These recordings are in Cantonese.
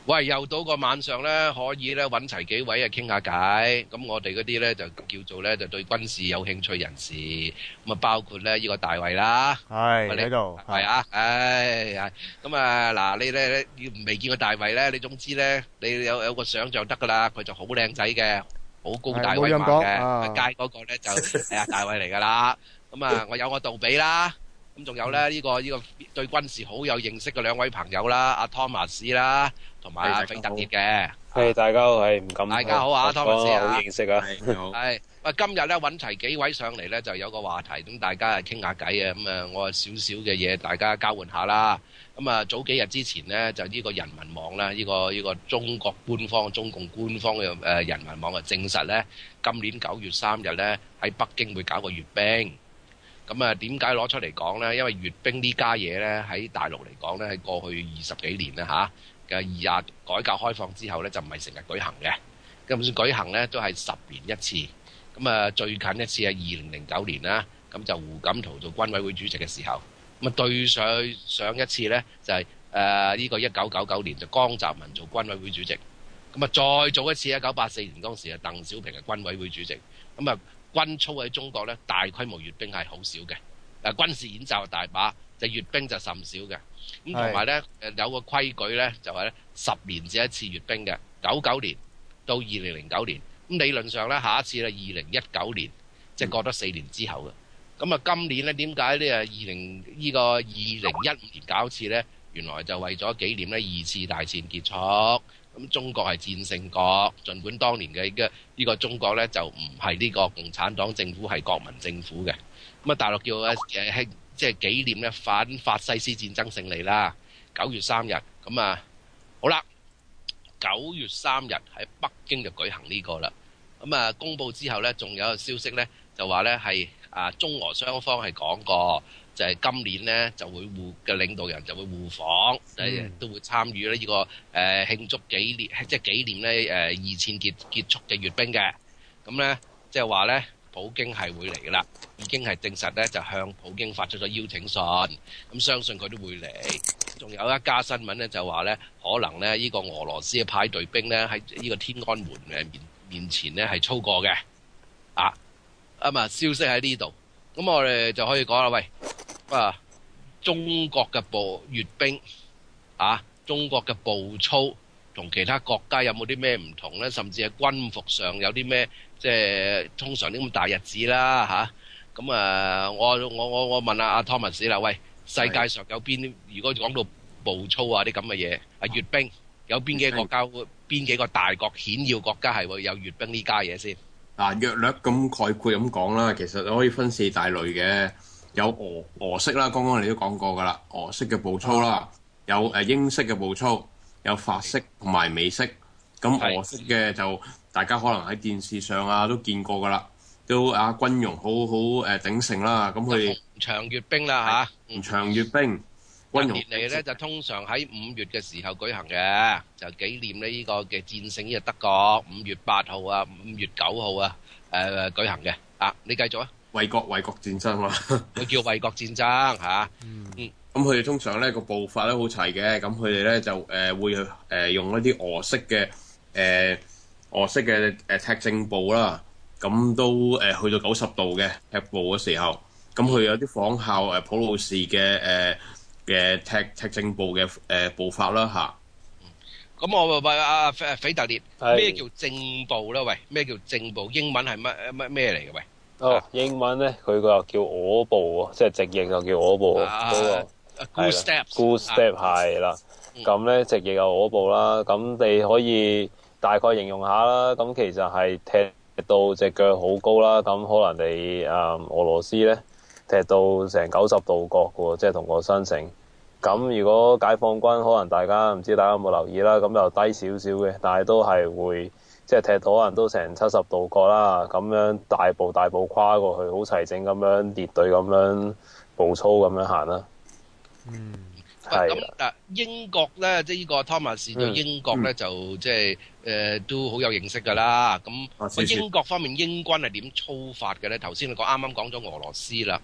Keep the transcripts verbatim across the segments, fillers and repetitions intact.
喂，又到個晚上咧，可以咧揾齊幾位啊傾下偈。咁我哋嗰啲咧就叫做咧就對軍事有興趣人士，咁啊包括咧呢個大衛啦， 係喺度， 係啊，唉，係咁啊嗱，你咧你未見過大衛咧，你總之咧你有有個想像得噶啦，佢就好靚仔嘅，好高大威猛嘅，街嗰個咧就係啊大衛嚟噶啦。咁啊，我有個杜比啦。咁仲有咧呢個呢個對軍事好有認識嘅兩位朋友啦，阿湯馬斯啦，同埋阿斐特烈嘅。 係大家好，係唔敢。 大家好啊，湯馬斯啊， 好認識啊。 係好。係，喂，今日咧揾齊幾位上嚟咧，就有個話題，咁大家係傾下偈啊。咁啊，我少少嘅嘢，大家交換下啦。咁啊，早幾日之前咧，就呢個人民網啦，呢個呢個中國官方、中共官方嘅誒人民網啊，證實咧，今年九月三日咧喺北京會搞個閱兵。咁啊，點解攞出嚟講呢？因為閱兵呢家嘢呢，喺大陸嚟講呢，喺過去二十幾年咧嚇嘅二廿改革開放之後呢，就唔係成日舉行嘅。咁算舉行呢，都係十年一次。咁啊，最近一次係二零零九年啦。咁就胡錦濤做軍委會主席嘅時候。咁啊，對上上一次呢，就係誒呢個一九九九年就江澤民做軍委會主席。咁啊，再早一次一九八四年當時啊，鄧小平係軍委會主席。咁啊。軍操喺中國咧，大規模閱兵係好少嘅。誒，軍事演習大把，就閱兵就甚少嘅。咁同埋咧，誒有個規矩咧，就係咧十年至一次閱兵嘅。九九年到二零零九年，咁理論上咧，下一次咧二零一九年，即係過咗四年之後嘅。咁啊，今年咧點解呢？啊二零呢個二零一五年搞一次咧？原來就為咗紀念咧二次大戰結束。咁中國係戰勝國，儘管當年嘅嘅呢個中國咧就唔係呢個共產黨政府，係國民政府嘅。咁啊，大陸叫誒誒即係紀念咧反法西斯戰爭勝利啦。九月三日，咁啊好啦，九月三日喺北京就舉行呢個啦。咁啊，公佈之後咧，仲有個消息咧，就話咧係啊中俄雙方係講過。就係今年咧，就會互嘅領導人就會互訪，誒、嗯、都會參與咧呢個誒、呃、慶祝紀念，即係紀念咧誒二戰結結束嘅閱兵嘅。咁咧即係話咧，普京係會嚟㗎啦，已經係證實咧就向普京發出咗邀請信，咁相信佢都會嚟。仲有一家新聞咧就話咧，可能咧呢個俄羅斯嘅派隊兵咧喺呢個天安門誒面面前咧係操過嘅，啊啊嘛消息喺呢度，咁我哋就可以講啦，喂。啊！中國嘅步閱兵啊，中國嘅步操同其他國家有冇啲咩唔同呢？甚至係軍服上有啲咩？即係通常啲咁大日子啦嚇。咁啊，我我我我問下阿 Thomas 啦，喂，世界上有邊？如果講到步操啊啲咁嘅嘢，啊閱兵有邊幾個國家？邊幾個大國顯要國家係會有閱兵呢家嘢先？ 嗱，約略咁概括咁講啦，其實可以分四大類嘅。有俄俄式啦，剛剛你都講過㗎啦，俄式嘅步操啦，有誒英式嘅步操，有法式同埋美式。咁俄式嘅就大家可能喺電視上啊都見過㗎啦，都啊軍容好好誒鼎盛啦。咁佢哋長閱兵啦嚇， 長閱兵。 近年嚟咧就通常喺五月嘅時候舉行嘅，就紀念咧呢個嘅戰勝呢個德國。五月八號啊，五月九號啊，誒舉行嘅。啊，你繼續啊！ 衛國衛國戰爭嘛， 佢叫衛國戰爭嚇。嗯， 咁佢哋通常咧個步伐咧好齊嘅，咁佢哋咧就誒、呃、會誒、呃、用一啲俄式嘅誒、呃、俄式嘅誒踢正步啦，咁都誒、呃、去到九十度嘅踢步嘅時候，咁佢有啲仿效誒普魯士嘅誒嘅踢踢正步嘅誒、呃、步法啦嚇。 咁、嗯、我問阿斐斐特烈，咩叫正步咧？喂，咩叫正步？英文係乜乜咩嚟嘅？喂？ 哦，英文咧佢個叫俄步啊，即係直譯就叫俄步嗰個 ，good step，good step 係啦。咁咧直譯有俄步啦，咁你可以大概形容下啦。咁其實係踢到隻腳好高啦，咁可能你誒俄羅斯咧踢到成九十度角嘅喎，即係同個身成。咁如果解放軍可能大家唔知大家有冇留意啦，咁就低少少嘅，但係都係會。即係踢到可能都成七十度角啦，咁樣大步大步跨過去，好齊整咁樣列隊咁樣步操咁樣行啦。 嗯，係咁嗱，英國咧，即係呢個 Thomas 對英國咧、嗯、就即係誒都好有認識㗎啦。咁、啊、英國方面英軍係點操法嘅咧？頭先你講啱啱講咗俄羅斯啦，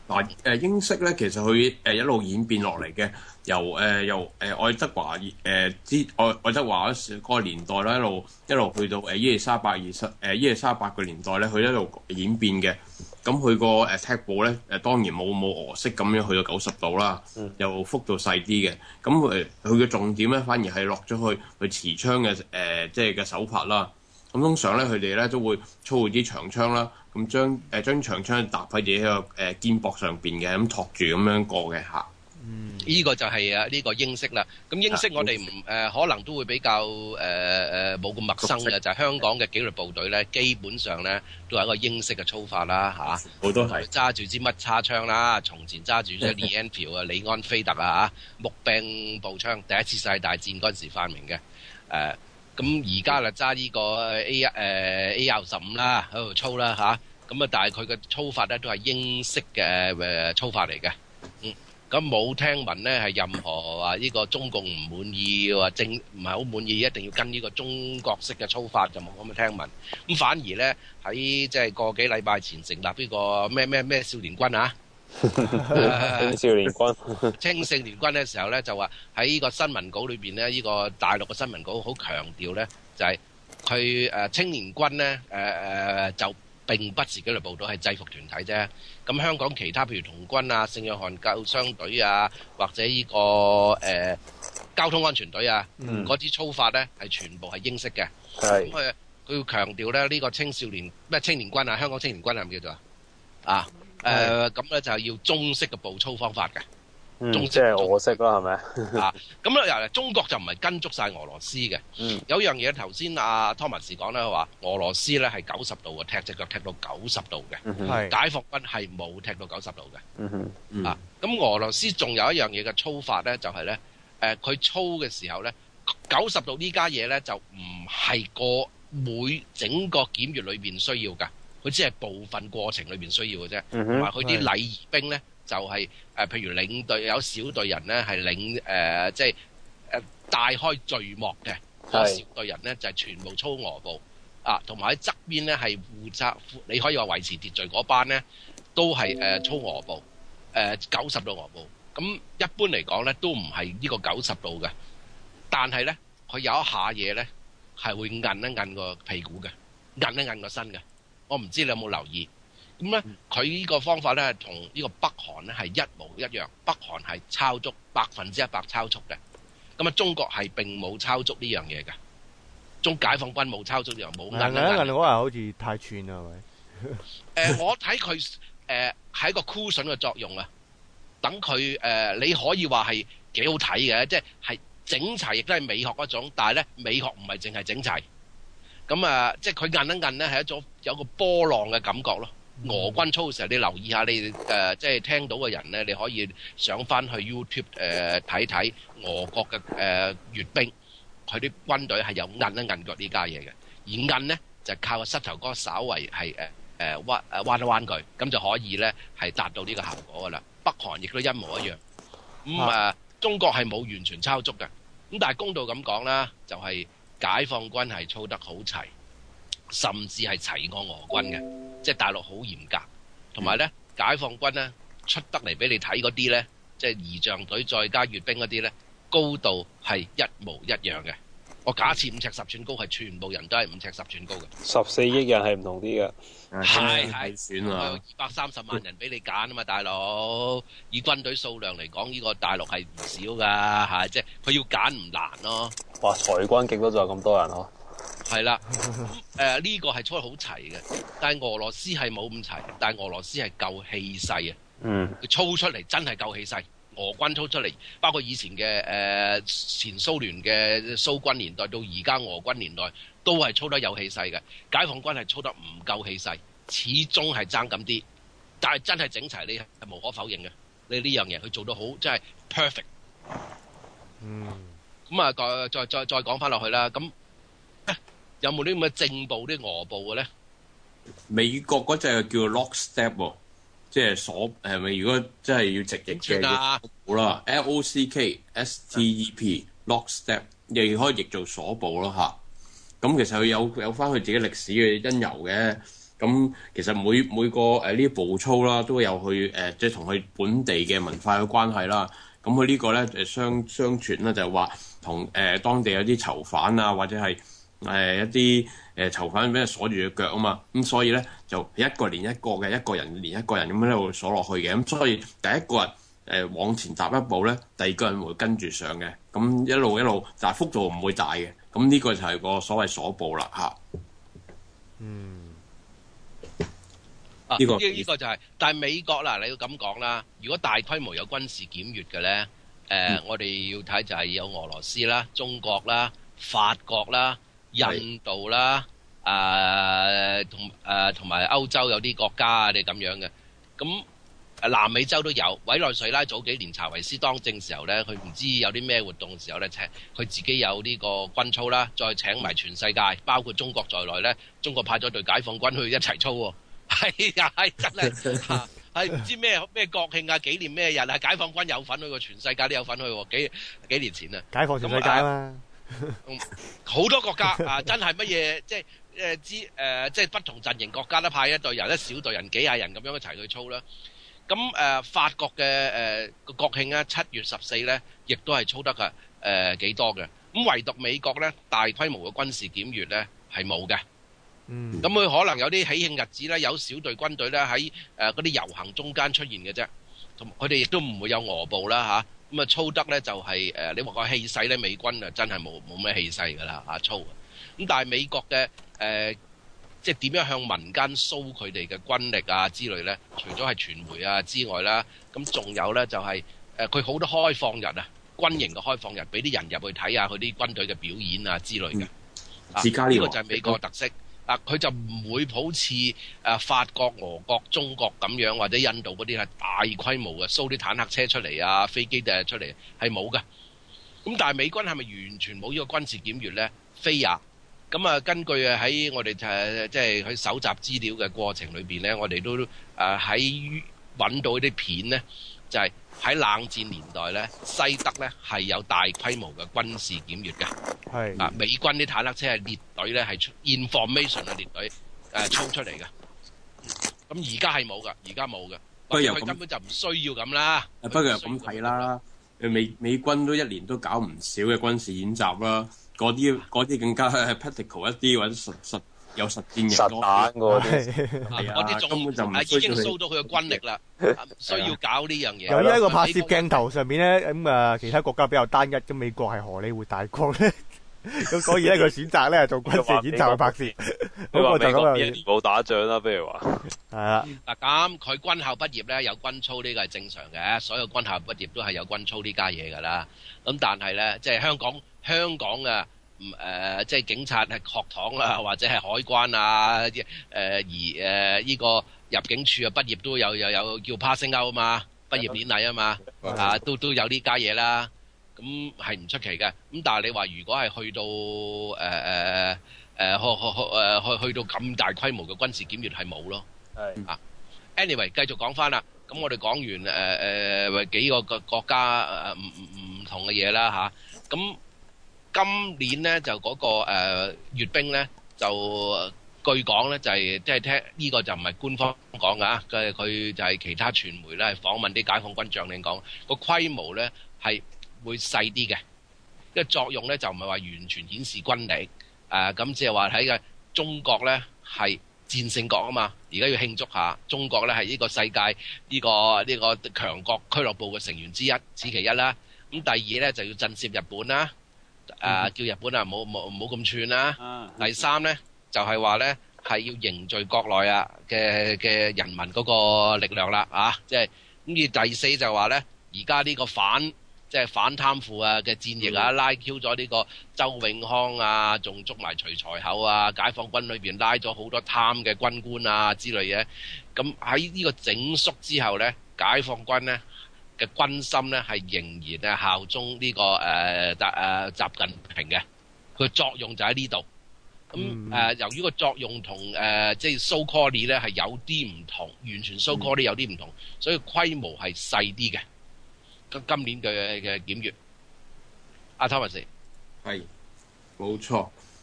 嗱誒英式咧，其實佢誒一路演變落嚟嘅，由誒、呃、由誒、呃、愛德華誒之愛愛德華嗰個年代啦，一路一路去到誒伊麗莎白二世誒伊麗莎白嘅年代咧，佢一路演變嘅。咁佢個誒踢步咧誒當然冇冇俄式咁樣去到九十度啦，嗯、又幅度細啲嘅。咁誒佢嘅重點咧，反而係落咗去去持槍嘅誒即係嘅手法啦。咁通常咧，佢哋咧都會操啲長槍啦，咁將誒將長槍搭喺自己個誒肩膊上邊嘅，咁托住咁樣過嘅嚇。 嗯，呢個就係啊呢個英式啦。咁英式我哋唔誒可能都會比較誒誒冇咁陌生嘅，就係香港嘅紀律部隊咧，基本上咧都係一個英式嘅操法啦嚇。 好多係揸住支乜叉槍啦，從前揸住隻 Lee-Enfield 啊、李安菲特啊嚇，木柄步槍，第一次世界大戰嗰陣時發明嘅誒。咁而家就揸呢個 A 誒 A R 十五啦，喺度操啦嚇。咁啊，但係佢嘅操法咧都係英式嘅誒操法嚟嘅。嗯，咁冇聽聞咧係任何話呢個中共唔滿意或正唔係好滿意，一定要跟呢個中國式嘅操法就冇咁嘅聽聞。咁反而咧喺即係個幾禮拜前成立呢個咩咩咩少年軍啊！ 青少年軍， 青少年軍嘅時候咧，就話喺呢個新聞稿裏邊咧，呢、呢個大陸嘅新聞稿好強調咧，就係佢誒青年軍咧誒誒就並不是紀律部隊，係制服團體啫。咁香港其他譬如童軍啊、聖約翰救傷隊啊，或者呢、呢個誒、呃、交通安全隊啊，嗰啲、嗯、操法咧係全部係英式嘅。咁佢佢要強調咧，呢、呢個青少年咩青年軍啊，香港青年軍係咪叫做啊？誒咁咧就係要中式嘅步操方法嘅， 嗯、 中式即係俄式啦，係咪？ 啊，咁咧又中國就唔係跟足晒俄羅斯嘅。嗯、有樣嘢頭先阿 Thomas 講咧話，俄羅斯咧係九十度嘅，踢隻腳踢到九十度嘅。嗯、解放軍係冇踢到九十度嘅。嗯嗯、啊，咁俄羅斯仲有一樣嘢嘅操法咧，就係咧誒，佢操嘅時候咧，九十度呢家嘢咧就唔係個每整個檢閱裏邊需要㗎。佢只係部分過程裏邊需要嘅啫，同埋佢啲禮儀兵咧就係、是、誒、呃，譬如領隊有小隊人咧係領誒、呃，即係誒帶開序幕嘅，嗰是小隊人咧就係、是、全部操俄步啊，同埋喺側邊咧係負責，你可以話維持秩序嗰班咧都係誒、呃、操俄步，誒九十度俄步。咁一般嚟講咧都唔係呢個九十度嘅，但係咧佢有一下嘢咧係會韌一韌個屁股嘅，韌一韌個身嘅。我唔知你有冇留意，咁咧佢呢個方法咧同呢個北韓咧係一模一樣，北韓係抄足百分之一百抄足嘅，咁啊中國係並冇抄足呢樣嘢嘅，中解放軍冇抄足呢樣，冇硬硬。 硬硬嗰下好似太串啦，係咪？ 誒，我睇佢誒係一個 cushion 嘅作用啊，等佢誒你可以話係幾好睇嘅，即係係整齊，亦都係美學一種，但係咧美學唔係淨係整齊。咁啊，即係佢韌一韌咧，係一種有個波浪嘅感覺咯。俄軍操嘅時候，你留意下，你誒即係聽到嘅人咧，你可以上翻去 YouTube 誒睇睇俄國嘅誒閱兵，佢啲軍隊係有韌一韌腳呢家嘢嘅。而韌咧就靠個膝頭哥稍為係誒誒彎誒彎一彎佢，咁就可以咧係達到呢個效果噶啦。北韓亦都一模一樣。咁啊，中國係冇完全抄足嘅。咁但係公道咁講啦，就係。解放軍係操得好齊，甚至係齊過俄軍嘅，即係大陸好嚴格。同埋咧，解放軍咧出得嚟俾你睇嗰啲咧，即係儀仗隊再加閱兵嗰啲咧，高度係一模一樣嘅。我假設五尺十寸高，係全部人都係五尺十寸高嘅。 十四億人係唔同啲嘅， 係係選啊， 二百三十萬人俾你揀啊嘛，大佬。以軍隊數量嚟講，呢、這個大陸係唔少噶嚇，即係佢要揀唔難咯。 哇！裁軍極都仲有咁多人嗬。 係啦，誒呢個係操得好齊嘅，但係俄羅斯係冇咁齊，但係俄羅斯係夠氣勢啊。嗯，佢操出嚟真係夠氣勢。俄軍操出嚟，包括以前嘅誒、呃、前蘇聯嘅蘇軍年代到而家俄軍年代，都係操得有氣勢嘅。解放軍係操得唔夠氣勢，始終係爭咁啲。但係真係整齊，你係無可否認嘅。你呢樣嘢佢做得好，真係 perfect。嗯。咁啊，再再再再講翻落去啦。咁、啊、有冇啲咁嘅正步啲俄步嘅咧？ 美國嗰隻叫 lock step 喎。即係鎖係咪？如果真係要直譯嘅，好啦 ，L O C K S T E P lock step，亦可以譯做鎖步咯嚇。咁其實佢有有翻佢自己歷史嘅因由嘅。 咁其實每每個誒呢啲步操啦，都有去誒、呃、即係同佢本地嘅文化有關係啦。咁佢呢個咧誒相相傳咧就係話同誒當地有啲囚犯啊，或者係誒、呃、一啲誒、呃、囚犯俾人鎖住隻腳啊嘛。咁所以咧就一個連一個嘅，一個人連一個人咁樣喺度鎖落去嘅。咁所以第一個人誒、呃、往前踏一步咧，第二個人會跟住上嘅。咁一路一路，但係幅度唔會大嘅。咁呢個就係個所謂鎖步啦嚇。 嗯。 啊！ 呢、這個呢呢、這個就係、是，但係美國啦，你要咁講啦。如果大規模有軍事檢閲嘅咧，誒、呃，嗯、我哋要睇就係有俄羅斯啦、中國啦、法國啦、印度啦，誒同誒同埋歐洲有啲國家啊，你咁樣嘅。咁誒南美洲都有，委內瑞拉早幾年查維斯當政時候咧，佢唔知有啲咩活動嘅時候咧，請佢自己有呢個軍操啦，再請埋全世界，包括中國在內咧，中國派咗隊解放軍去一齊操喎。係啊，係真係，係唔知咩咩國慶啊，紀念咩日啊？解放軍有份去喎，全世界都有份去喎。幾幾年前啊， 解放全世界啊嘛， 好多國家啊，真係乜嘢，即係誒之誒，即係不同陣營國家都派一隊人，一小隊人幾廿人咁樣一齊去操啦。咁誒、呃、法國嘅誒個國慶咧，七月十四咧，亦都係操得嘅誒幾多嘅。咁唯獨美國咧，大規模嘅軍事檢閲咧係冇嘅。咁佢、嗯、可能有啲喜慶日子咧，有小隊軍隊咧喺誒嗰啲遊行中間出現嘅啫，同佢哋亦都唔會有俄步啦嚇。咁啊操得咧就係、是、誒、呃，你話個氣勢咧，美軍啊真係冇冇咩氣勢㗎啦嚇操。咁但係美國嘅誒、呃，即係點樣向民間 show 佢哋嘅軍力啊之類咧？除咗係傳媒啊之外啦，咁仲有咧就係誒佢好多開放日啊，軍營嘅開放日，俾啲人入去睇下佢啲軍隊嘅表演啊之類嘅。 自家呢個就係美國嘅特色。啊！佢就唔會好似誒法國、俄國、中國咁樣，或者印度嗰啲係大規模嘅 show 啲坦克車出嚟啊、飛機掟出嚟，係冇嘅。咁但係美軍係咪完全冇呢個軍事檢閲咧？非也。咁啊，根據啊喺我哋誒即係去搜集資料嘅過程裏邊咧，我哋都誒喺揾到啲片咧，就係、是、喺冷戰年代咧，西德咧係有大規模嘅軍事檢閲嘅。係是啊，美軍啲坦克車係列隊咧，係 information 嘅列隊誒操出嚟嘅。咁而家係冇噶，而家冇嘅。不過佢根本就唔需要咁啦。 不過又咁睇啦，誒美美軍都一年都搞唔少嘅軍事演習啦。嗰啲嗰啲更加係 practical 一啲，或者實實有實戰型實彈嗰啲， 係啊，根本就唔已經 show 到佢嘅軍力啦，唔需要搞呢樣嘢。 由於一個拍攝鏡頭上面咧，咁啊其他國家比較單一，咁美國係荷里活大國咧，咁所以咧佢選擇咧做軍事演習去拍攝。 咁我就咁樣冇打仗啦，不如話係啊。 嗱咁佢軍校畢業咧有軍操呢個係正常嘅，所有軍校畢業都係有軍操呢家嘢㗎啦。咁但係咧，即係香港。香港嘅唔誒，即係警察係學堂啊，或者係海關啊，誒、呃、而誒依、呃這個入境處啊畢業都有有有叫 passing out 啊嘛，畢業典禮啊嘛，啊都都有呢家嘢啦，咁係唔出奇嘅。咁但係你話如果係去到誒誒誒去去誒去去到咁大規模嘅軍事檢閲係冇咯。係啊 ，anyway 繼續講翻啦。咁我哋講完誒誒、呃、幾個個國家誒唔唔唔同嘅嘢啦嚇，咁、啊。今年咧就嗰、那個誒閱、呃、兵咧就據講咧就係即係聽呢、這個就唔係官方講㗎，佢佢就係其他傳媒咧訪問啲解放軍將領講個規模咧係會細啲嘅，因為作用咧就唔係話完全顯示軍力誒，咁即係話喺個中國咧係戰勝國啊嘛，而家要慶祝下中國咧係呢個世界呢、這個呢、這個強國俱樂部嘅成員之一，此其一啦。咁第二咧就要震懾日本啦。誒、呃、叫日本啊，唔好唔好咁串啦。啊、第三咧就係話咧係要凝聚國內啊嘅嘅人民嗰個力量啦，啊，即係咁。第四就話咧，而家呢個反即係、就是、反貪腐啊嘅戰役啊，嗯、拉 Q 咗呢個周永康啊，仲捉埋徐才厚啊，解放軍裏邊拉咗好多貪嘅軍官啊之類嘅。咁喺呢個整肅之後咧，解放軍咧嘅軍心咧係仍然係效忠呢、這個誒習誒習近平嘅，佢作用就喺呢度。咁誒、嗯呃、由於個作用同誒、呃、即係 so called 咧係有啲唔同，完全 so called 有啲唔同，嗯、所以規模係細啲嘅。今今年嘅嘅檢閲，阿 Thomas 係冇錯。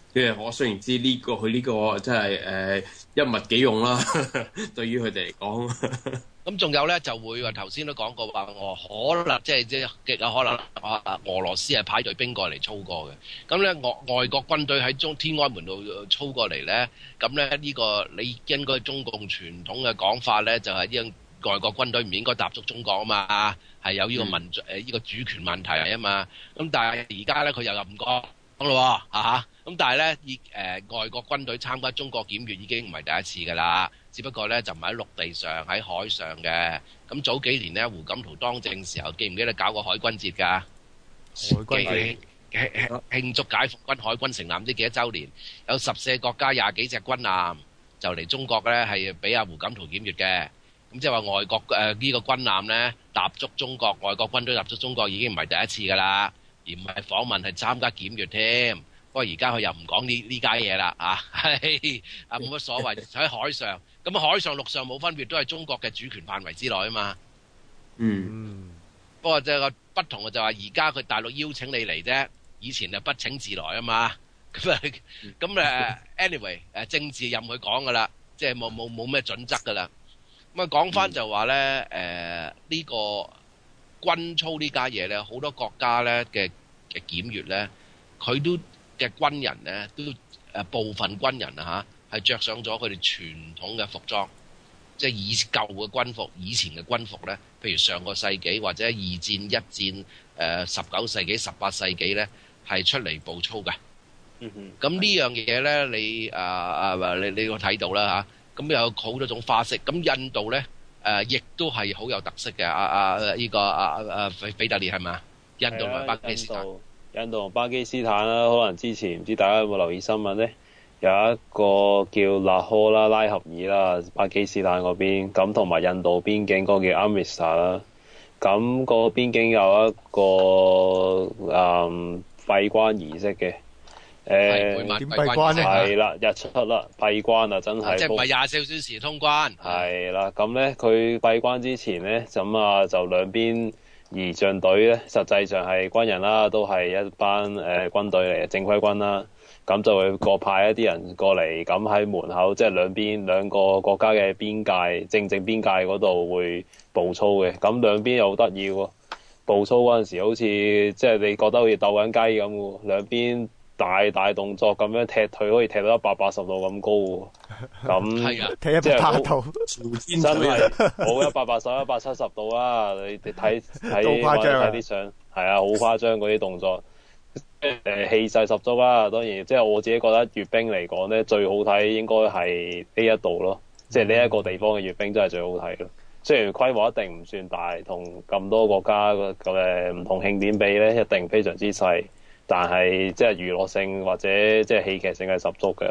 即係我雖然知呢、個佢呢、個真係誒一物幾用啦，對於佢哋嚟講。 咁仲有咧就會話頭先都講過話，我可能即係即係極有可能啊俄羅斯係派隊兵過嚟操過嘅。咁咧外外國軍隊喺中天安門度操過嚟咧，咁咧呢個你根據中共傳統嘅講法咧，就係呢個外國軍隊唔應該踏足中國啊嘛，係有呢個民族誒呢個主權問題啊嘛。咁但係而家咧佢又又唔講咯喎嚇，咁但係咧以誒外國軍隊參加中國檢閱已經唔係第一次㗎啦。只不過咧就唔係喺陸地上，喺海上嘅。咁早幾年咧，胡錦濤當政時候，記唔記得搞個海軍節㗎？ 海軍節慶慶祝解放軍海軍成立唔知幾多週年，有十四個國家廿幾隻軍艦就嚟中國咧，係俾阿胡錦濤檢閱嘅。咁即係話外國誒呢、呃呢個軍艦咧踏足中國，外國軍隊踏足中國已經唔係第一次㗎啦，而唔係訪問係參加檢閱添。不過而家佢又唔講呢呢家嘢啦，啊係啊冇乜所謂喺海上。咁海上陸上冇分別，都係中國嘅主權範圍之內啊嘛。 嗯。 不過即係個不同嘅就係而家佢大陸邀請你嚟啫，以前就不請自來啊嘛。咁啊咁誒，anyway 誒政治任佢講噶啦，即係冇冇冇咩準則噶啦。咁啊講翻就話咧誒呢個軍操呢家嘢咧，好多國家咧嘅嘅檢閱咧，佢都嘅軍人咧都誒部分軍人啊嚇。係着上咗佢哋傳統嘅服裝，即係以舊嘅軍服，以前嘅軍服咧，譬如上個世紀或者二戰、一戰、誒十九世紀、十八世紀咧，係出嚟步操嘅。嗯哼。咁呢樣嘢咧，你啊啊你你要睇到啦嚇。咁有好多種花式。咁印度咧誒，亦都係好有特色嘅。啊啊呢個啊啊腓腓特烈係咪？印度同巴基斯坦。 印度同巴基斯坦啦，可能之前唔知大家有冇留意新聞咧？有一個叫納科啦、拉合爾啦，巴基斯坦嗰邊，咁同埋印度邊境嗰個叫阿米薩啦，咁個邊境有一個誒閉關儀式嘅，誒點閉關咧？ 係啦，日出啦，閉關啊，真係即係唔係廿四小時通關？ 係啦，咁咧佢閉關之前咧，咁啊就兩邊儀仗隊咧，實際上係軍人啦，都係一班誒、呃、軍隊嚟嘅正規軍啦。咁就會各派一啲人過嚟，咁喺門口即係兩邊兩個國家嘅邊界正正邊界嗰度會步操嘅。咁兩邊又好得意喎，步操嗰陣時好似即係你覺得好似鬥緊雞咁喎，兩邊大大動作咁樣踢腿，可以踢到一百八十度咁高喎。咁係啊， 踢一百八十度， 真係冇一百八十、一百七十度啦。你哋睇睇睇啲相，係啊，好誇張嗰啲動作。誒氣勢十足啦，當然即係我自己覺得閱兵嚟講咧，最好睇應該係呢一度咯，即係呢一個地方嘅閱兵真係最好睇咯。雖然規模一定唔算大，同咁多國家嘅唔同慶典比咧，一定非常之細，但係即係娛樂性或者即係戲劇性係十足嘅。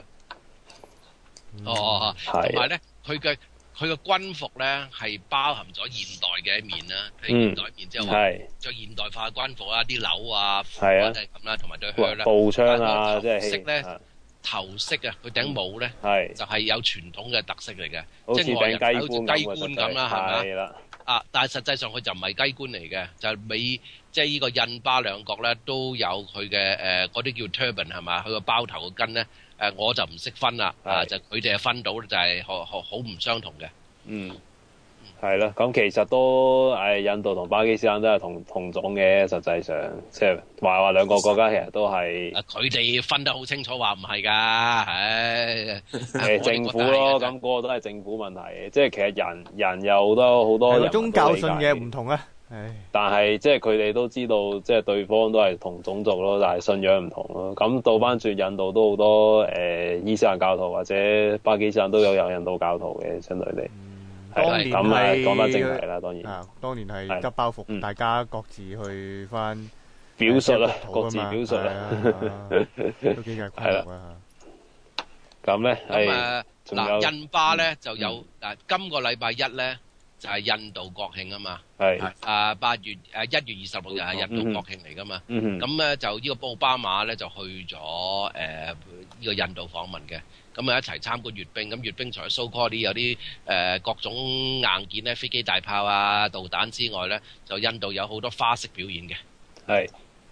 哦，同埋咧，佢嘅佢嘅軍服咧係包含咗現代嘅一面啦，係、嗯、現代一面即係話着現代化嘅軍服啊，啲褸啊，係啊，咁啦，同埋對靴啦， 步槍啊，即係頭飾咧，頭飾啊，佢頂帽咧， 係就係、是、有傳統嘅特色嚟嘅， 即係外人好似雞冠咁啦，係咪啊？ 啊，但係實際上佢就唔係雞冠嚟嘅，就係美即係呢個印巴兩國咧都有佢嘅誒嗰啲叫 turban 係嘛，佢個包頭嘅巾咧。誒我就唔識分啦，啊就佢哋係分到就係好好好唔相同嘅。 嗯，係啦，咁其實都誒印度同巴基斯坦都係同同種嘅，實際上即係話話兩個國家其實都係。啊，佢哋分得好清楚，話唔係㗎，唉。 誒政府咯，咁嗰個都係政府問題，即係其實人人有好多好多人宗教信嘅唔同啊。 但係即係佢哋都知道，即係對方都係同種族咯，但係信仰唔同咯。咁倒翻轉印度都好多誒、呃、伊斯蘭教徒或者巴基斯坦都有有印度教徒嘅相對地。 當年咁啊，講翻正題啦，當然。 啊，當年係得包袱，嗯、大家各自去翻表述啦，各自表述啦， 都幾係規律啊。 咁咧， 咁誒嗱，印巴咧就有嗱，今個禮拜一咧。就係印度國慶啊嘛，係啊八月誒一月二十六日係印度國慶嚟噶嘛，咁咧就呢個奧巴馬咧就去咗誒呢個印度訪問嘅，咁啊一齊參觀閱兵，咁閱兵除咗 so called 啲有啲誒各種硬件咧，飛機大炮啊導彈之外咧，就印度有好多花式表演嘅，係啊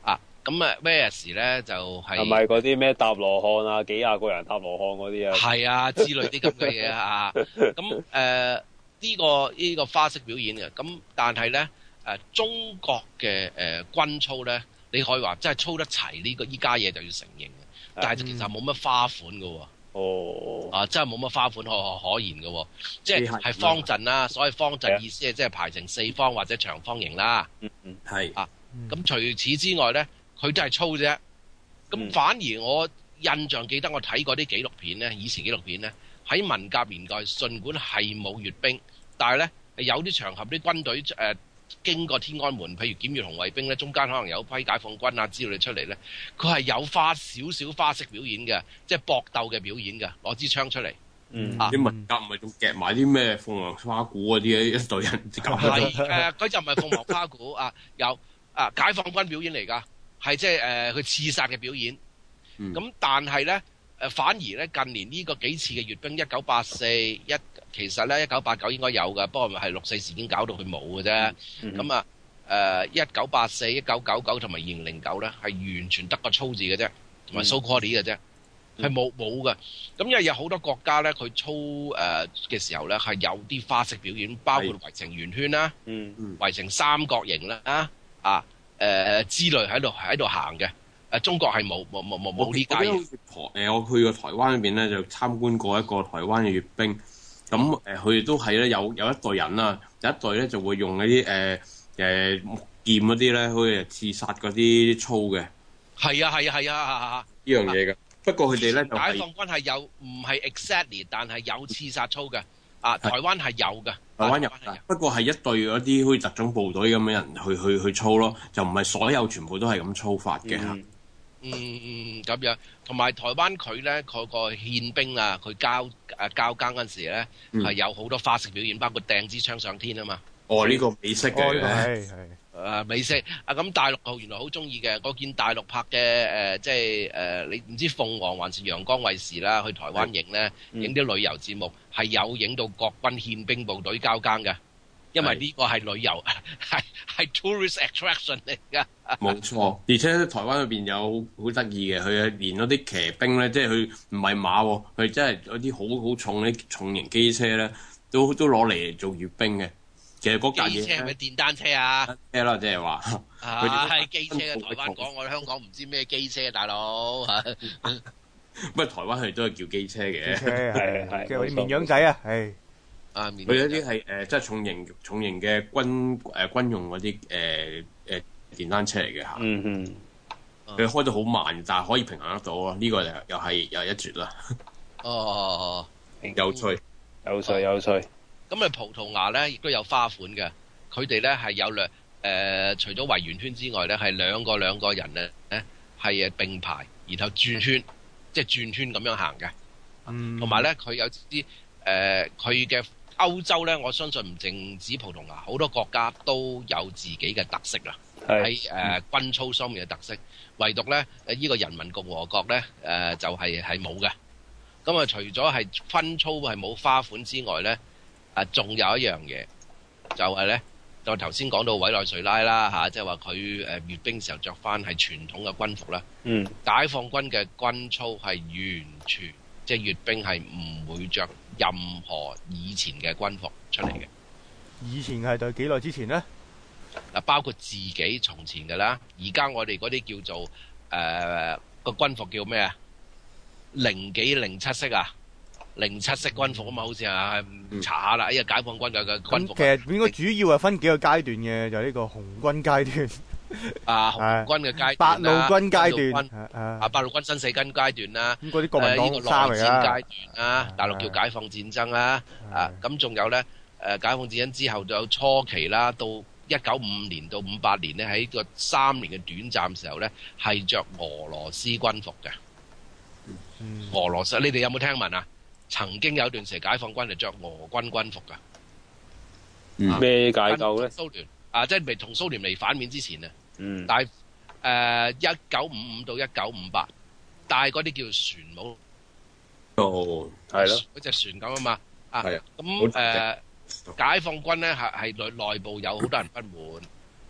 咁啊咩事咧就係係咪嗰啲咩搭羅漢啊，幾廿個人搭羅漢嗰啲啊？ 係啊，之類啲咁嘅嘢啊。咁誒呢個呢、這個花式表演嘅，咁但係咧誒中國嘅誒、呃、軍操咧，你可以話真係操得齊呢、這個依家嘢就要承認嘅，但係其實冇乜花款嘅喎。 哦， 啊，真係冇乜花款可可言嘅喎，即係係方陣啦。所謂方陣意思係即係排成四方或者長方形啦。 嗯嗯， 係啊，咁除此之外咧，佢都係操啫。咁反而我印象記得我睇過啲紀錄片咧，以前紀錄片咧喺文革年代，儘管係冇閱兵，但係咧有啲場合啲軍隊誒、呃、經過天安門，譬如檢閱紅衛兵咧，中間可能有批解放軍啊之類出嚟咧，佢係有花少少花式表演嘅，即係搏鬥嘅表演嘅，攞支槍出嚟。 嗯， 啊， 啲文革唔係仲夾埋啲咩鳳凰花鼓嗰啲一隊人咁。 係誒，佢就唔係鳳凰花鼓啊，有啊解放軍表演嚟㗎，係即係誒佢刺殺嘅表演。咁、嗯、但係咧誒，反而咧近年呢個幾次嘅閱兵，一九八四一其實咧一九八九應該有㗎，不過係六四事件搞到佢冇嘅啫。咁、嗯、啊誒一九八四、一九九九同埋二零零九咧係完全得個操字嘅啫，同埋 so called 嘅啫。係冇冇嘅，咁因為有好多國家咧，佢操誒嘅時候咧係有啲花式表演，包括圍成圓圈啦，嗯嗯，圍成三角形啦，啊啊誒、呃、之類喺度喺度行嘅。誒中國係冇冇冇冇冇呢家嘢。 誒我去過台灣嗰邊咧，就參觀過一個台灣嘅閱兵，咁誒佢哋都係咧有有一隊人啦，有一隊咧就會用嗰啲誒誒木劍嗰啲咧，好似刺殺嗰啲操嘅。係啊係啊係啊呢樣嘢嘅。 不過佢哋咧就解放軍係有唔係 exactly， 但係有刺殺操嘅。啊，台灣係有嘅。 台灣有，不過係一隊嗰啲好似特種部隊咁嘅人去去去操咯，就唔係所有全部都係咁操法嘅嚇。 嗯嗯嗯咁樣，同埋台灣佢咧佢個憲兵啊，佢交誒交更嗰陣時咧係有好多花式表演，包括掟支槍上天啊嘛。 哦，呢、這個美式嘅， 係係誒美式啊，咁大陸號原來好中意嘅。我見大陸拍嘅誒、呃，即係誒、呃，你唔知鳳凰還是陽光衛視啦，去台灣影咧，影啲旅遊節目係有影到國軍憲兵部隊交更嘅，因為呢個係旅遊係係 tourist attraction 嚟㗎。 冇錯，而且台灣裏邊有好得意嘅，佢連嗰啲騎兵咧，即係佢唔係馬喎，佢真係有啲好好重啲重型機車咧，都都攞嚟做閱兵嘅。其實嗰架嘢， 機車係咪電單車啊？ 車啦，即係話， 啊係機車嘅。台灣講我哋香港唔知咩機車啊，大佬嚇。 不過台灣佢哋都係叫機車嘅， 係係，即係啲綿羊仔啊，係啊， 佢有啲係誒，即係重型重型嘅軍誒軍用嗰啲誒誒電單車嚟嘅嚇。嗯嗯，佢開得好慢，但係可以平衡得到啊！呢個又又係又係一絕啦。 哦， 有趣， 有趣，有趣。 咁啊，葡萄牙咧亦都有花款嘅，佢哋咧係有兩誒、呃，除咗圍圓圈之外咧，係兩個兩個人咧係誒並排，然後轉圈，即係轉圈咁樣行嘅。嗯，同埋咧，佢有啲誒，佢嘅歐洲咧，我相信唔淨止葡萄牙，好多國家都有自己嘅特色啦。喺誒、呃、軍操上面嘅特色，唯獨咧誒呢個人民共和國咧誒、呃、就係係冇嘅。咁啊，除咗係軍操係冇花款之外咧。啊，仲有一樣嘢，就係、是、咧，就頭先講到委內瑞拉啦嚇，即係話佢誒閱兵時候着翻係傳統嘅軍服啦。嗯，解放軍嘅軍操係完全即係閱兵係唔會着任何以前嘅軍服出嚟嘅。 以前係對幾耐之前咧？ 嗱，包括自己從前嘅啦，而家我哋嗰啲叫做誒個、呃、軍服叫咩啊？零幾零七式啊？零七式軍服啊嘛，好似啊，查下啦。呢個解放軍嘅嘅軍服。其實應該主要係分幾個階段嘅，就係、是、呢個紅軍階段。 啊，紅軍嘅階段八路軍階段。 啊，八路軍新四軍階段啦。 咁嗰啲國民黨衫嚟啦。階段啦，大陸叫解放戰爭啦。啊，咁仲有咧，誒解放戰爭之後就有初期啦，到一九五五年到五八年咧，喺個三年嘅短暫時候咧，係着俄羅斯軍服嘅。嗯、俄羅斯，你哋有冇聽聞啊？曾經有段時解放軍係着俄軍軍服噶， 咩解構咧？ 蘇聯啊，即係未同蘇聯未反面之前啊。 嗯。 但係誒一九五五到一九五八，但係嗰啲叫船帽。 哦， 係咯。 嗰隻船咁啊嘛。係啊。 咁誒、呃，解放軍咧係係內內部有好多人不滿，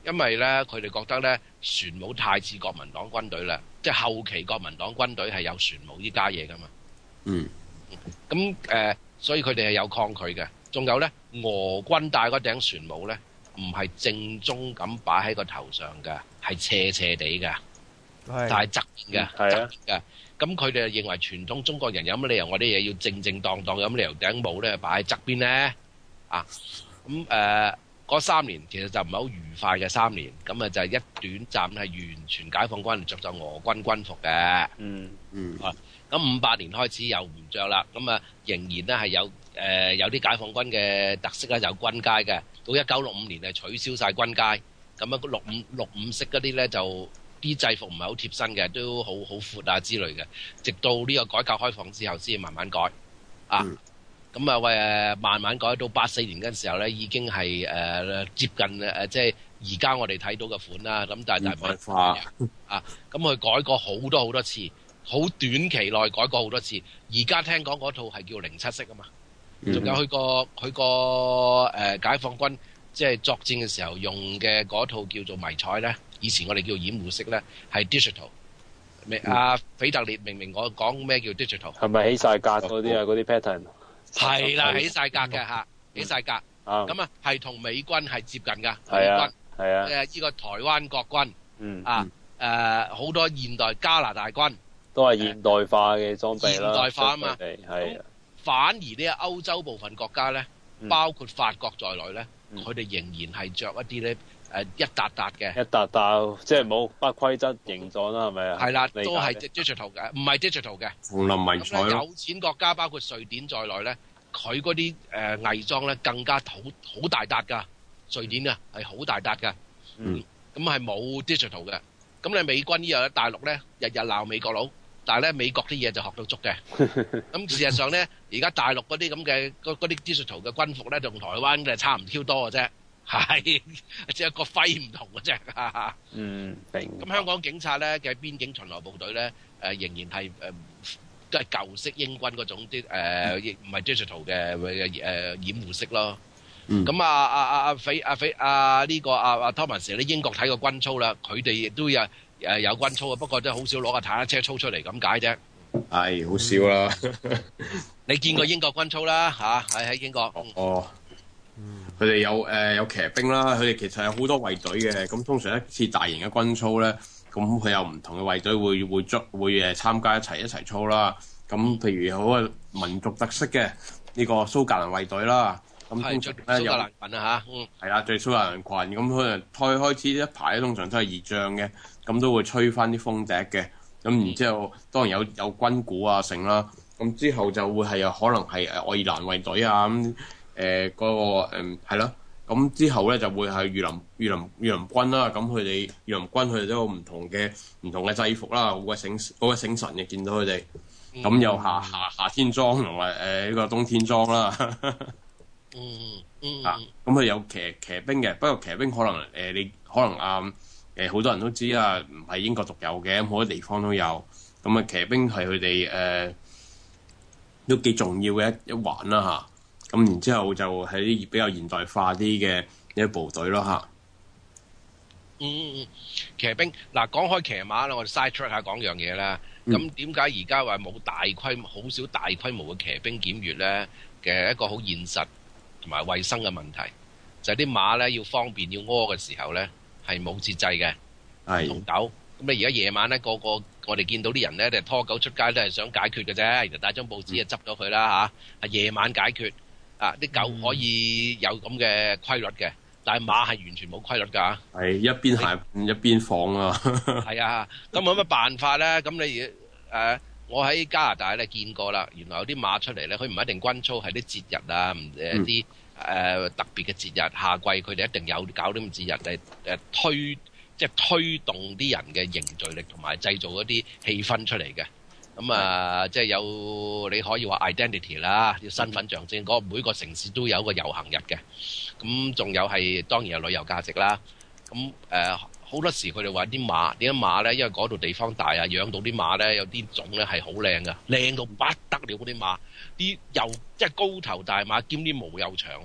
因為咧佢哋覺得咧船務太似國民黨軍隊啦，即係後期國民黨軍隊係有船務呢家嘢噶嘛。 嗯。 咁誒、呃，所以佢哋係有抗拒嘅。仲有咧，俄軍戴嗰頂船帽咧，唔係正宗咁擺喺個頭上嘅，係斜斜地嘅，但係側邊嘅，側邊嘅。咁佢哋認為傳統中國人有乜理由我啲嘢要正正當當，有乜理由頂帽咧擺喺側邊咧？啊，咁誒嗰三年其實就唔係好愉快嘅三年，咁啊就係一短暫係完全解放軍着咗俄軍軍服嘅。 嗯嗯。 啊，咁五八年開始又唔着啦，咁啊仍然咧係有。誒、呃、有啲解放軍嘅特色咧，就有軍階嘅。到一九六五年係取消晒軍階，咁啊六五六五式嗰啲咧就啲制服唔係好貼身嘅，都好好闊啊之類嘅。直到呢個改革開放之後，先慢慢改啊。咁啊喂，慢慢改到八四年嗰陣時候咧，已經係誒、呃、接近誒即係而家我哋睇到嘅款啦。咁但係大部分啊，咁佢改過好多好多次，好短期內改過好多次。而家聽講嗰套係叫零七式啊嘛。仲有佢個佢個誒解放軍即係作戰嘅時候用嘅嗰套叫做迷彩咧，以前我哋叫掩護式咧，係 digital。明阿腓特烈明明我講咩叫 digital？ 係咪起晒格嗰啲啊？嗰啲 pattern 係啦，起晒格嘅嚇，起晒格。咁啊，係同美軍係接近㗎。 係啊，係啊。 誒，呢個台灣國軍， 嗯啊誒好多現代加拿大軍都係現代化嘅裝備啦。 現代化啊嘛， 係。 反而呢個歐洲部分國家咧，包括法國在內咧，佢哋仍然係着一啲咧誒一笪笪嘅， 一笪笪即係冇不規則形狀啦，係咪啊？ 係啦，都係 digital 嘅，唔係 digital 嘅。 紅林迷彩咯。 有錢國家包括瑞典在內咧，佢嗰啲誒偽裝咧更加好好大笪㗎。瑞典啊係好大笪㗎，嗯，咁係冇 digital 嘅。咁你美軍呢樣大陸咧，日日鬧美國佬。但係咧，美國啲嘢就學到足嘅。咁事實上咧，而家大陸嗰啲咁嘅嗰啲 digital 嘅軍服咧，同台灣嘅差唔挑多嘅啫，係只係個徽唔同嘅啫。 嗯，明。 咁香港警察咧嘅邊境巡邏部隊咧，誒、呃、仍然係誒、呃、都係舊式英軍嗰種啲誒，亦唔係 digital 嘅誒、呃、掩護式咯。咁、嗯、啊啊啊啊匪啊匪啊呢個啊啊 Thomas 你英國睇過軍操啦，佢哋亦都有。誒有軍操啊，不過都好少攞個坦克車操出嚟咁解啫。 係好少啦。 你見過英國軍操啦嚇？喺喺英國。 哦。佢哋有誒、呃、有騎兵啦，佢哋其實有好多衛隊嘅。咁通常一次大型嘅軍操咧，咁佢有唔同嘅衛隊會會捉會誒參加一齊一齊操啦。咁譬如好啊民族特色嘅呢個蘇格蘭衛隊啦。咁通常咧有蘇格蘭裙啊嚇，嗯， 係啦，最蘇格蘭裙。咁可能開開始一排通常都係儀仗嘅。咁都會吹翻啲風笛嘅，咁然之後當然有有軍鼓啊成啦，咁之後就會係有可能係誒愛爾蘭衛隊啊咁誒嗰個誒係咯，咁之後咧就會係御林御林御林軍啦，咁佢哋御林軍佢哋都有唔同嘅唔同嘅制服啦，好鬼醒好鬼醒神嘅，見到佢哋，咁有夏夏夏天裝同埋誒呢個冬天裝啦， 嗯嗯啊，咁佢有騎騎兵嘅，不過騎兵可能誒、呃、你可能啊。誒好多人都知啊，唔係英國獨有嘅，好多地方都有。咁啊，騎兵係佢哋誒都幾重要嘅一一環啦嚇。咁然之後就係啲比較現代化啲嘅一部隊咯嚇。 嗯嗯嗯，騎兵嗱講開騎馬啦，我哋 side track 下講樣嘢啦。咁點解而家話冇大規模、好少大規模嘅騎兵檢閲咧？嘅一個好現實同埋衞生嘅問題，就係啲馬咧要方便要屙嘅時候咧。係冇節制嘅，同狗咁你而家夜晚咧，個個我哋見到啲人咧，就拖狗出街都係想解決嘅啫，然後帶張報紙就執咗佢啦嚇。係夜晚解決啊！啲狗可以有咁嘅規律嘅，但係馬係完全冇規律㗎。係一邊行一邊放啊！ 係啊，咁有乜辦法咧？咁你誒、呃，我喺加拿大咧見過啦，原來有啲馬出嚟咧，佢唔一定軍操，係啲節日啊，唔誒啲。誒、呃、特別嘅節日，夏季佢哋一定有搞啲咁節日嚟誒推，即係推動啲人嘅凝聚力同埋製造一啲氣氛出嚟嘅。咁、嗯、啊、呃，即係有你可以話 identity 啦，要身份象徵。嗰每個城市都有一個遊行日嘅。咁、嗯、仲有係當然有旅遊價值啦。咁誒好多時佢哋話啲馬點解馬咧？因為嗰度地方大啊，養到啲馬咧有啲種咧係好靚㗎，靚到不得了嗰啲馬。啲又即係高頭大馬兼啲毛又長喎，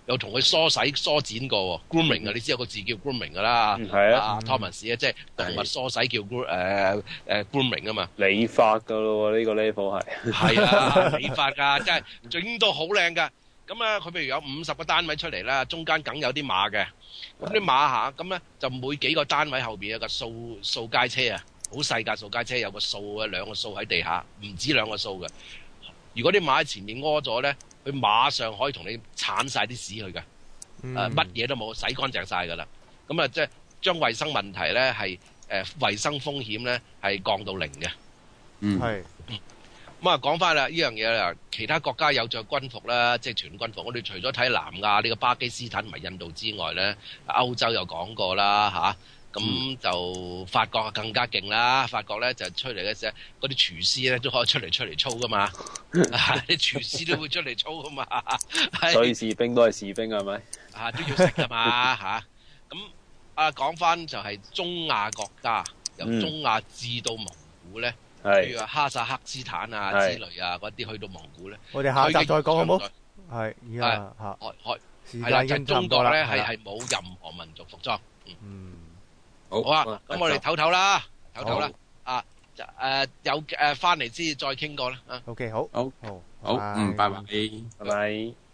又同佢梳洗梳剪過 grooming 啊，你知有個字叫 grooming 噶啦， 係啊， 阿 Thomas 啊，即係動物梳洗叫 gro 誒誒 grooming 啊嘛， 理髮噶咯喎，呢個 level 係係啊，理髮㗎，即係整到好靚㗎。咁啊，佢譬如有五十個單位出嚟啦，中間梗有啲馬嘅，咁啲馬下咁咧就每幾個單位後邊有個掃掃街車啊，好細架掃街車，有個掃啊兩個掃喺地下，唔止兩個掃嘅。如果啲馬喺前面屙咗咧，佢馬上可以同你鏟晒啲屎去嘅，誒乜嘢都冇，洗乾淨晒㗎啦。咁啊，即係將衞生問題咧係誒衞生風險咧係降到零嘅。 嗯， 係。 咁啊，講翻啦，呢樣嘢啦，其他國家有着軍服啦，即係全軍服。我哋除咗睇南亞呢個巴基斯坦同埋印度之外咧，歐洲又講過啦嚇，咁、啊、就法國更加勁啦。法國咧就出嚟嘅時候，嗰啲廚師咧都可以出嚟出嚟操噶嘛，啲廚師都會出嚟操噶嘛。 所以士兵都係士兵係咪？ 啊，都要食噶嘛嚇。咁啊，講翻就係中亞國家，由中亞至到蒙古咧。譬如話哈薩克斯坦啊之類啊嗰啲去到蒙古咧， 我哋下集再講好唔好？係而家嚇， 開開時間已經差唔中國多啦。 咧係係冇任何民族服裝。 嗯， 好， 好啊，咁我哋唞唞啦，唞唞啦。 好啊，誒有誒翻嚟先再傾過啦。啊 ，OK，好， 好， 好， 好，嗯，拜拜。 拜拜。